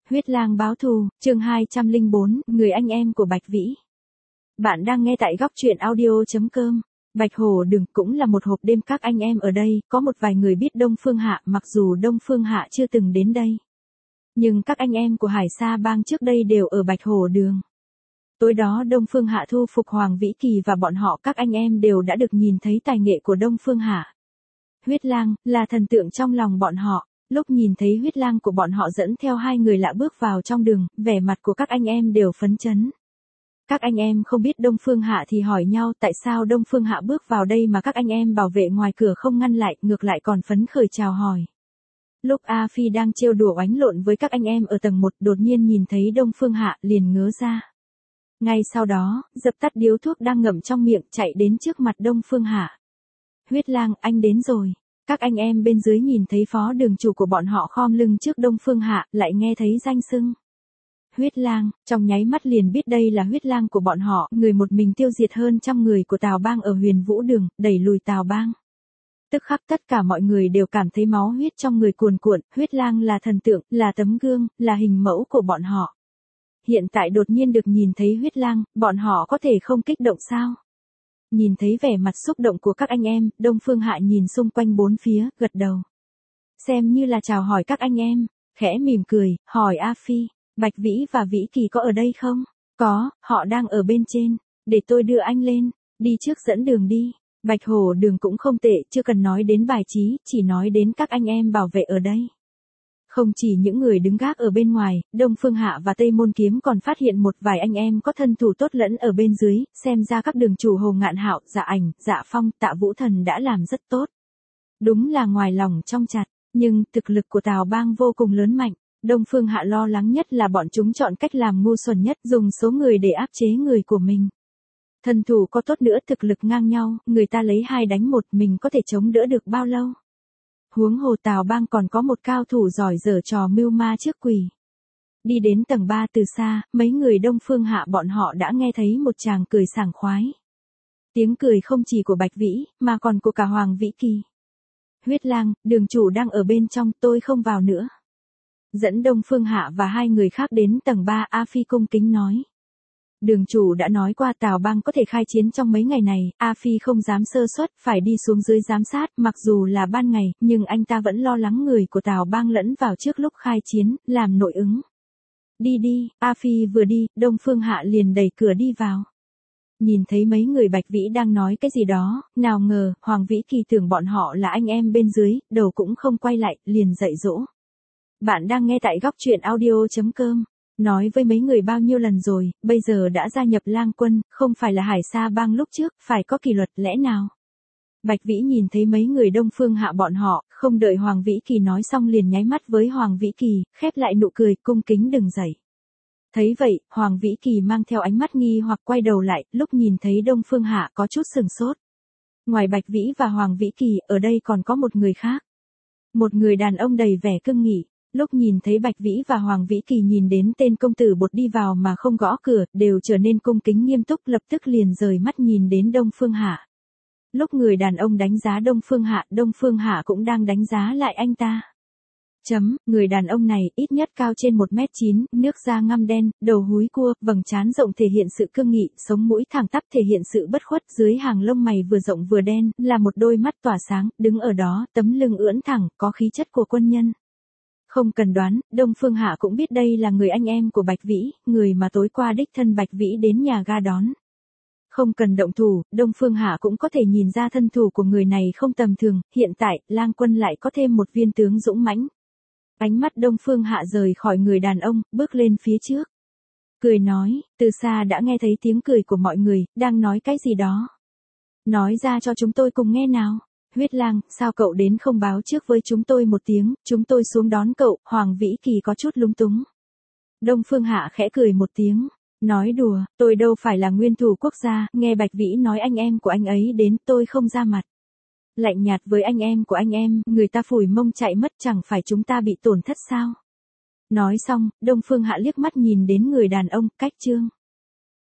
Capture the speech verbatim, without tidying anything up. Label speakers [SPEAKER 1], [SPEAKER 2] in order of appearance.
[SPEAKER 1] Huyết lang báo thù, chương hai trăm lẻ bốn, người anh em của Bạch Vĩ. Bạn đang nghe tại góc truyện audio chấm com. Bạch Hồ Đường cũng là một hộp đêm các anh em ở đây, có một vài người biết Đông Phương Hạ mặc dù Đông Phương Hạ chưa từng đến đây. Nhưng các anh em của Hải Sa Bang trước đây đều ở Bạch Hồ Đường. Tối đó Đông Phương Hạ thu phục Hoàng Vĩ Kỳ và bọn họ các anh em đều đã được nhìn thấy tài nghệ của Đông Phương Hạ. Huyết lang, là thần tượng trong lòng bọn họ. Lúc nhìn thấy huyết lang của bọn họ dẫn theo hai người lạ bước vào trong đường, vẻ mặt của các anh em đều phấn chấn. Các anh em không biết Đông Phương Hạ thì hỏi nhau tại sao Đông Phương Hạ bước vào đây mà các anh em bảo vệ ngoài cửa không ngăn lại, ngược lại còn phấn khởi chào hỏi. Lúc A Phi đang trêu đùa oánh lộn với các anh em ở tầng một, đột nhiên nhìn thấy Đông Phương Hạ liền ngớ ra. Ngay sau đó, dập tắt điếu thuốc đang ngậm trong miệng, chạy đến trước mặt Đông Phương Hạ. Huyết lang, anh đến rồi. Các anh em bên dưới nhìn thấy phó đường chủ của bọn họ khom lưng trước Đông Phương Hạ, lại nghe thấy danh xưng Huyết lang, trong nháy mắt liền biết đây là huyết lang của bọn họ, người một mình tiêu diệt hơn trăm người của Tào Bang ở Huyền Vũ Đường, đẩy lùi Tào Bang. Tức khắc tất cả mọi người đều cảm thấy máu huyết trong người cuồn cuộn, huyết lang là thần tượng, là tấm gương, là hình mẫu của bọn họ. Hiện tại đột nhiên được nhìn thấy huyết lang, bọn họ có thể không kích động sao? Nhìn thấy vẻ mặt xúc động của các anh em, Đông Phương Hạ nhìn xung quanh bốn phía, gật đầu. Xem như là chào hỏi các anh em, khẽ mỉm cười, hỏi A Phi, Bạch Vĩ và Vĩ Kỳ có ở đây không? Có, họ đang ở bên trên, để tôi đưa anh lên, đi trước dẫn đường đi. Bạch Hồ Đường cũng không tệ, chưa cần nói đến bài trí, chỉ nói đến các anh em bảo vệ ở đây. Không chỉ những người đứng gác ở bên ngoài, Đông Phương Hạ và Tây Môn Kiếm còn phát hiện một vài anh em có thân thủ tốt lẫn ở bên dưới, xem ra các đường chủ Hồ Ngạn Hạo, Dạ Ảnh, Dạ Phong, Tạ Vũ Thần đã làm rất tốt. Đúng là ngoài lòng trong chặt, nhưng thực lực của Tào Bang vô cùng lớn mạnh. Đông Phương Hạ lo lắng nhất là bọn chúng chọn cách làm ngu xuẩn nhất, dùng số người để áp chế người của mình. Thân thủ có tốt nữa, thực lực ngang nhau, người ta lấy hai đánh một, mình có thể chống đỡ được bao lâu? Huống hồ Tào Bang còn có một cao thủ giỏi giở trò mưu ma trước quỷ. Đi đến tầng ba từ xa, mấy người Đông Phương Hạ bọn họ đã nghe thấy một tràng cười sảng khoái. Tiếng cười không chỉ của Bạch Vĩ, mà còn của cả Hoàng Vĩ Kỳ. Huyết lang, đường chủ đang ở bên trong, tôi không vào nữa. Dẫn Đông Phương Hạ và hai người khác đến tầng ba, A Phi cung kính nói. Đường chủ đã nói qua Tào Bang có thể khai chiến trong mấy ngày này, A Phi không dám sơ suất, phải đi xuống dưới giám sát, mặc dù là ban ngày, nhưng anh ta vẫn lo lắng người của Tào Bang lẫn vào trước lúc khai chiến, làm nội ứng. Đi đi, A Phi vừa đi, Đông Phương Hạ liền đẩy cửa đi vào. Nhìn thấy mấy người Bạch Vĩ đang nói cái gì đó, nào ngờ, Hoàng Vĩ Kỳ tưởng bọn họ là anh em bên dưới, đầu cũng không quay lại, liền dạy dỗ. Bạn đang nghe tại góc truyện audio chấm com. Nói với mấy người bao nhiêu lần rồi, bây giờ đã gia nhập Lang Quân, không phải là Hải Sa Bang lúc trước, phải có kỷ luật lẽ nào? Bạch Vĩ nhìn thấy mấy người Đông Phương Hạ bọn họ, không đợi Hoàng Vĩ Kỳ nói xong liền nháy mắt với Hoàng Vĩ Kỳ, khép lại nụ cười, cung kính đừng dậy. Thấy vậy, Hoàng Vĩ Kỳ mang theo ánh mắt nghi hoặc quay đầu lại, lúc nhìn thấy Đông Phương Hạ có chút sừng sốt. Ngoài Bạch Vĩ và Hoàng Vĩ Kỳ, ở đây còn có một người khác. Một người đàn ông đầy vẻ cương nghị. Lúc nhìn thấy Bạch Vĩ và Hoàng Vĩ Kỳ nhìn đến tên công tử bột đi vào mà không gõ cửa, đều trở nên cung kính nghiêm túc, lập tức liền rời mắt nhìn đến Đông Phương Hạ. Lúc người đàn ông đánh giá Đông Phương Hạ, Đông Phương Hạ cũng đang đánh giá lại anh ta. Chấm, người đàn ông này ít nhất cao trên một mét chín, nước da ngăm đen, đầu húi cua, vầng trán rộng thể hiện sự cương nghị, sống mũi thẳng tắp thể hiện sự bất khuất, dưới hàng lông mày vừa rộng vừa đen, là một đôi mắt tỏa sáng, đứng ở đó, tấm lưng ưỡn thẳng, có khí chất của quân nhân. Không cần đoán, Đông Phương Hạ cũng biết đây là người anh em của Bạch Vĩ, người mà tối qua đích thân Bạch Vĩ đến nhà ga đón. Không cần động thủ, Đông Phương Hạ cũng có thể nhìn ra thân thủ của người này không tầm thường, hiện tại, Lang Quân lại có thêm một viên tướng dũng mãnh. Ánh mắt Đông Phương Hạ rời khỏi người đàn ông, bước lên phía trước. Cười nói, từ xa đã nghe thấy tiếng cười của mọi người, đang nói cái gì đó. Nói ra cho chúng tôi cùng nghe nào. Huyết lang, sao cậu đến không báo trước với chúng tôi một tiếng, chúng tôi xuống đón cậu, Hoàng Vĩ Kỳ có chút lúng túng. Đông Phương Hạ khẽ cười một tiếng, nói đùa, tôi đâu phải là nguyên thủ quốc gia, nghe Bạch Vĩ nói anh em của anh ấy đến, tôi không ra mặt. Lạnh nhạt với anh em của anh em, người ta phủi mông chạy mất chẳng phải chúng ta bị tổn thất sao. Nói xong, Đông Phương Hạ liếc mắt nhìn đến người đàn ông, cách chương.